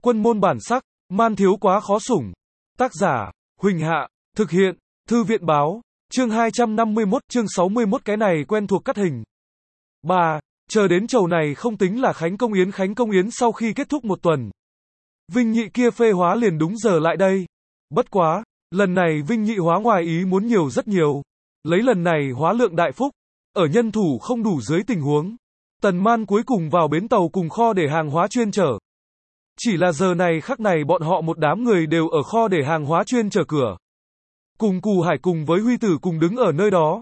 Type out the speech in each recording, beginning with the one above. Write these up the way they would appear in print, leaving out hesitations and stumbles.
Quân môn bản sắc, man thiếu quá khó sủng. Tác giả, Huỳnh Hạ, thực hiện, Thư viện báo, chương 251, chương 61 cái này quen thuộc cắt hình. 3. Chờ đến chầu này không tính là Khánh Công Yến sau khi kết thúc một tuần. Vinh Nhị kia phê hóa liền đúng giờ lại đây. Bất quá, lần này Vinh Nhị hóa ngoài ý muốn nhiều rất nhiều. Lấy lần này hóa lượng đại phúc, ở nhân thủ không đủ dưới tình huống, Tần Man cuối cùng vào bến tàu cùng kho để hàng hóa chuyên chở. Chỉ là giờ này khắc này bọn họ một đám người đều ở kho để hàng hóa chuyên chở cửa. Cùng Cù Hải cùng với Huy Tử cùng đứng ở nơi đó.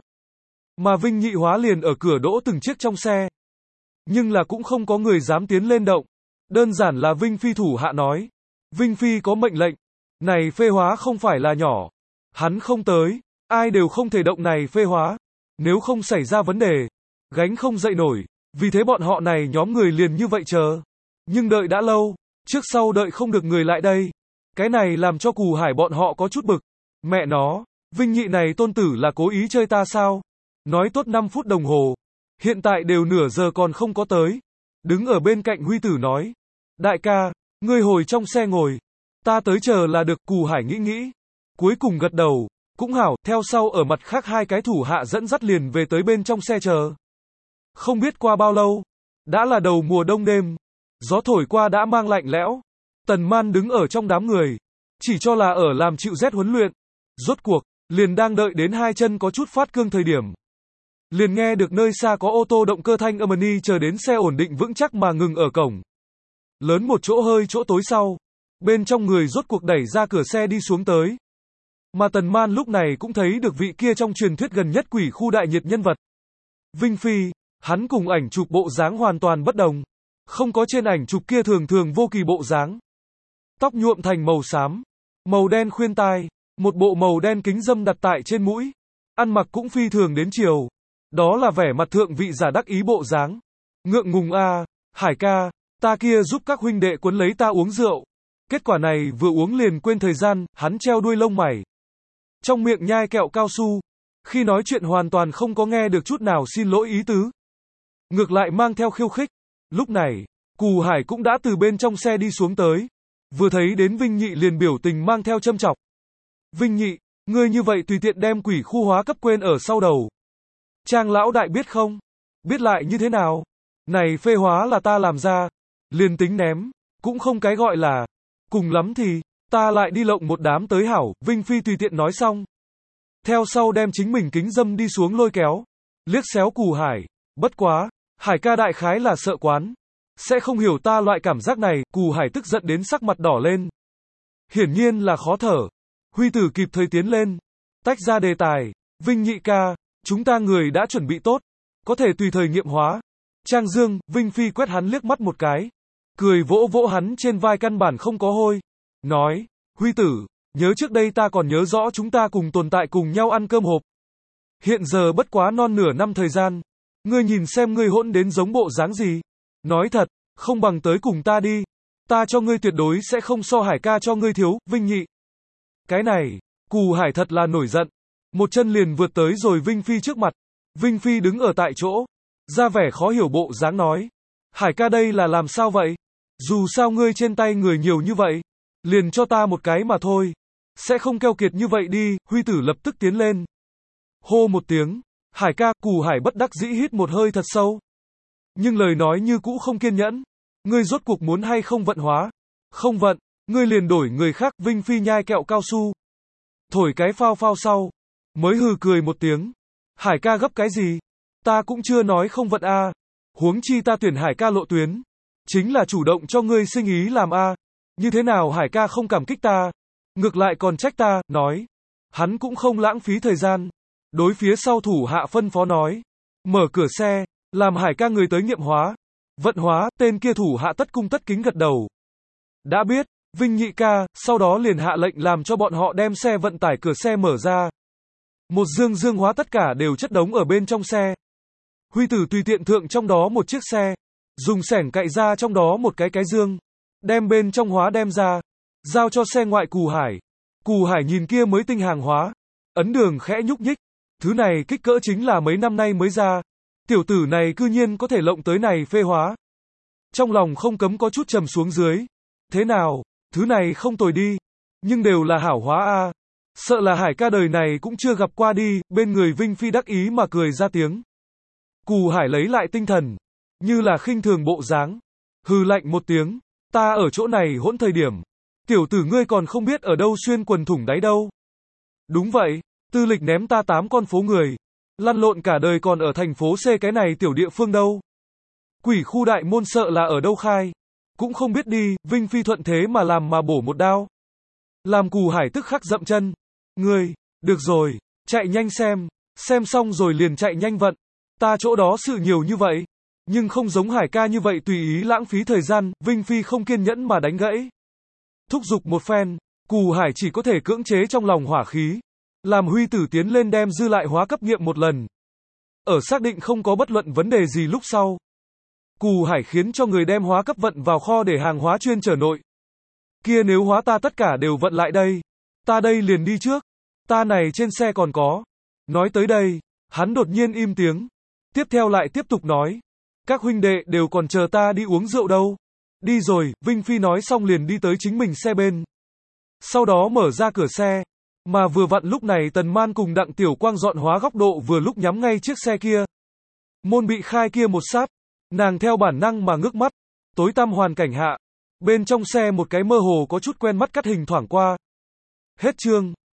Mà Vinh Nhị hóa liền ở cửa đỗ từng chiếc trong xe. Nhưng là cũng không có người dám tiến lên động. Đơn giản là Vinh Phi thủ hạ nói. Vinh Phi có mệnh lệnh. Này phê hóa không phải là nhỏ. Hắn không tới. Ai đều không thể động này phê hóa. Nếu không xảy ra vấn đề. Gánh không dậy nổi. Vì thế bọn họ này nhóm người liền như vậy chờ. Nhưng đợi đã lâu. Trước sau đợi không được người lại đây. Cái này làm cho Cù Hải bọn họ có chút bực. Mẹ nó. Vinh Nhị này tôn tử là cố ý chơi ta sao? Nói tốt 5 phút đồng hồ. Hiện tại đều nửa giờ còn không có tới. Đứng ở bên cạnh Huy Tử nói. Đại ca, ngươi hồi trong xe ngồi. Ta tới chờ là được. Cù Hải nghĩ. Cuối cùng gật đầu. Cũng hảo, theo sau ở mặt khác hai cái thủ hạ dẫn dắt liền về tới bên trong xe chờ. Không biết qua bao lâu. Đã là đầu mùa đông đêm. Gió thổi qua đã mang lạnh lẽo. Tần Man đứng ở trong đám người. Chỉ cho là ở làm chịu rét huấn luyện. Rốt cuộc, liền đang đợi đến hai chân có chút phát cương thời điểm. Liền nghe được nơi xa có ô tô động cơ thanh âm ni chờ đến xe ổn định vững chắc mà ngừng ở cổng. Lớn một chỗ hơi chỗ tối sau. Bên trong người rốt cuộc đẩy ra cửa xe đi xuống tới. Mà Tần Man lúc này cũng thấy được vị kia trong truyền thuyết gần nhất quỷ khu đại nhiệt nhân vật. Vinh Phi, hắn cùng ảnh chụp bộ dáng hoàn toàn bất đồng. Không có trên ảnh chụp kia thường thường vô kỳ bộ dáng. Tóc nhuộm thành màu xám, màu đen khuyên tai, một bộ màu đen kính dâm đặt tại trên mũi. Ăn mặc cũng phi thường đến chiều. Đó là vẻ mặt thượng vị giả đắc ý bộ dáng. Ngượng ngùng a, Hải ca, ta kia giúp các huynh đệ quấn lấy ta uống rượu. Kết quả này vừa uống liền quên thời gian, hắn treo đuôi lông mày. Trong miệng nhai kẹo cao su. Khi nói chuyện hoàn toàn không có nghe được chút nào xin lỗi ý tứ. Ngược lại mang theo khiêu khích. Lúc này, Cù Hải cũng đã từ bên trong xe đi xuống tới. Vừa thấy đến Vinh Nhị liền biểu tình mang theo châm chọc. Vinh Nhị, ngươi như vậy tùy tiện đem quỷ khu hóa cấp quên ở sau đầu. Trang lão đại biết không? Biết lại như thế nào? Này phê hóa là ta làm ra. Liền tính ném. Cũng không cái gọi là. Cùng lắm thì, ta lại đi lộng một đám tới hảo. Vinh Phi tùy tiện nói xong. Theo sau đem chính mình kính dâm đi xuống lôi kéo. Liếc xéo Cù Hải. Bất quá. Hải ca đại khái là sợ quán. Sẽ không hiểu ta loại cảm giác này. Cù Hải tức giận đến sắc mặt đỏ lên. Hiển nhiên là khó thở. Huy Tử kịp thời tiến lên. Tách ra đề tài. Vinh Nhị ca, chúng ta người đã chuẩn bị tốt. Có thể tùy thời nghiệm hóa. Trang Dương, Vinh Phi quét hắn liếc mắt một cái. Cười vỗ vỗ hắn trên vai căn bản không có hôi. Nói, Huy Tử, nhớ trước đây ta còn nhớ rõ chúng ta cùng tồn tại cùng nhau ăn cơm hộp. Hiện giờ bất quá non nửa năm thời gian. Ngươi nhìn xem ngươi hỗn đến giống bộ dáng gì. Nói thật, không bằng tới cùng ta đi. Ta cho ngươi tuyệt đối sẽ không so Hải ca cho ngươi thiếu, Vinh Nhị. Cái này, Cù Hải thật là nổi giận. Một chân liền vượt tới rồi Vinh Phi trước mặt. Vinh Phi đứng ở tại chỗ. Ra vẻ khó hiểu bộ dáng nói. Hải ca đây là làm sao vậy? Dù sao ngươi trên tay người nhiều như vậy. Liền cho ta một cái mà thôi. Sẽ không keo kiệt như vậy đi. Huy Tử lập tức tiến lên. Hô một tiếng. Hải ca, Cù Hải bất đắc dĩ hít một hơi thật sâu. Nhưng lời nói như cũ không kiên nhẫn. Ngươi rốt cuộc muốn hay không vận hóa? Không vận, ngươi liền đổi người khác. Vinh Phi nhai kẹo cao su. Thổi cái phao phao sau. Mới hừ cười một tiếng. Hải ca gấp cái gì? Ta cũng chưa nói không vận a. Huống chi ta tuyển Hải ca lộ tuyến. Chính là chủ động cho ngươi sinh ý làm a. Như thế nào Hải ca không cảm kích ta? Ngược lại còn trách ta, nói. Hắn cũng không lãng phí thời gian. Đối phía sau thủ hạ phân phó nói. Mở cửa xe, làm Hải ca người tới nghiệm hóa. Vận hóa, tên kia thủ hạ tất cung tất kính gật đầu. Đã biết, Vinh Nhị ca, sau đó liền hạ lệnh làm cho bọn họ đem xe vận tải cửa xe mở ra. Một dương hóa tất cả đều chất đống ở bên trong xe. Huy Tử tùy tiện thượng trong đó một chiếc xe. Dùng xẻng cạy ra trong đó một cái dương. Đem bên trong hóa đem ra. Giao cho xe ngoại Cù Hải. Cù Hải nhìn kia mới tinh hàng hóa. Ấn đường khẽ nhúc nhích. Thứ này kích cỡ chính là mấy năm nay mới ra. Tiểu tử này cư nhiên có thể lộng tới này phê hóa. Trong lòng không cấm có chút trầm xuống dưới. Thế nào, thứ này không tồi đi. Nhưng đều là hảo hóa a. Sợ là Hải ca đời này cũng chưa gặp qua đi, bên người Vinh Phi đắc ý mà cười ra tiếng. Cù Hải lấy lại tinh thần, như là khinh thường bộ dáng. Hừ lạnh một tiếng, ta ở chỗ này hỗn thời điểm. Tiểu tử ngươi còn không biết ở đâu xuyên quần thủng đáy đâu. Đúng vậy, tư lịch ném ta 8 con phố người. Lăn lộn cả đời còn ở thành phố C cái này tiểu địa phương đâu. Quỷ khu đại môn sợ là ở đâu khai. Cũng không biết đi, Vinh Phi thuận thế mà làm mà bổ một đao. Làm Cù Hải tức khắc dậm chân. Ngươi, được rồi, chạy nhanh xem xong rồi liền chạy nhanh vận. Ta chỗ đó sự nhiều như vậy. Nhưng không giống Hải ca như vậy tùy ý lãng phí thời gian, Vinh Phi không kiên nhẫn mà đánh gãy. Thúc giục một phen, Cù Hải chỉ có thể cưỡng chế trong lòng hỏa khí. Làm Huy Tử tiến lên đem dư lại hóa cấp nghiệm một lần. Ở xác định không có bất luận vấn đề gì lúc sau. Cù Hải khiến cho người đem hóa cấp vận vào kho để hàng hóa chuyên chở nội. Kia nếu hóa ta tất cả đều vận lại đây. Ta đây liền đi trước. Ta này trên xe còn có. Nói tới đây, hắn đột nhiên im tiếng. Tiếp theo lại tiếp tục nói. Các huynh đệ đều còn chờ ta đi uống rượu đâu. Đi rồi, Vinh Phi nói xong liền đi tới chính mình xe bên. Sau đó mở ra cửa xe. Mà vừa vặn lúc này Tần Man cùng Đặng Tiểu Quang dọn hóa góc độ vừa lúc nhắm ngay chiếc xe kia. Môn bị khai kia một sát. Nàng theo bản năng mà ngước mắt. Tối tăm hoàn cảnh hạ. Bên trong xe một cái mơ hồ có chút quen mắt cắt hình thoảng qua. Hết chương.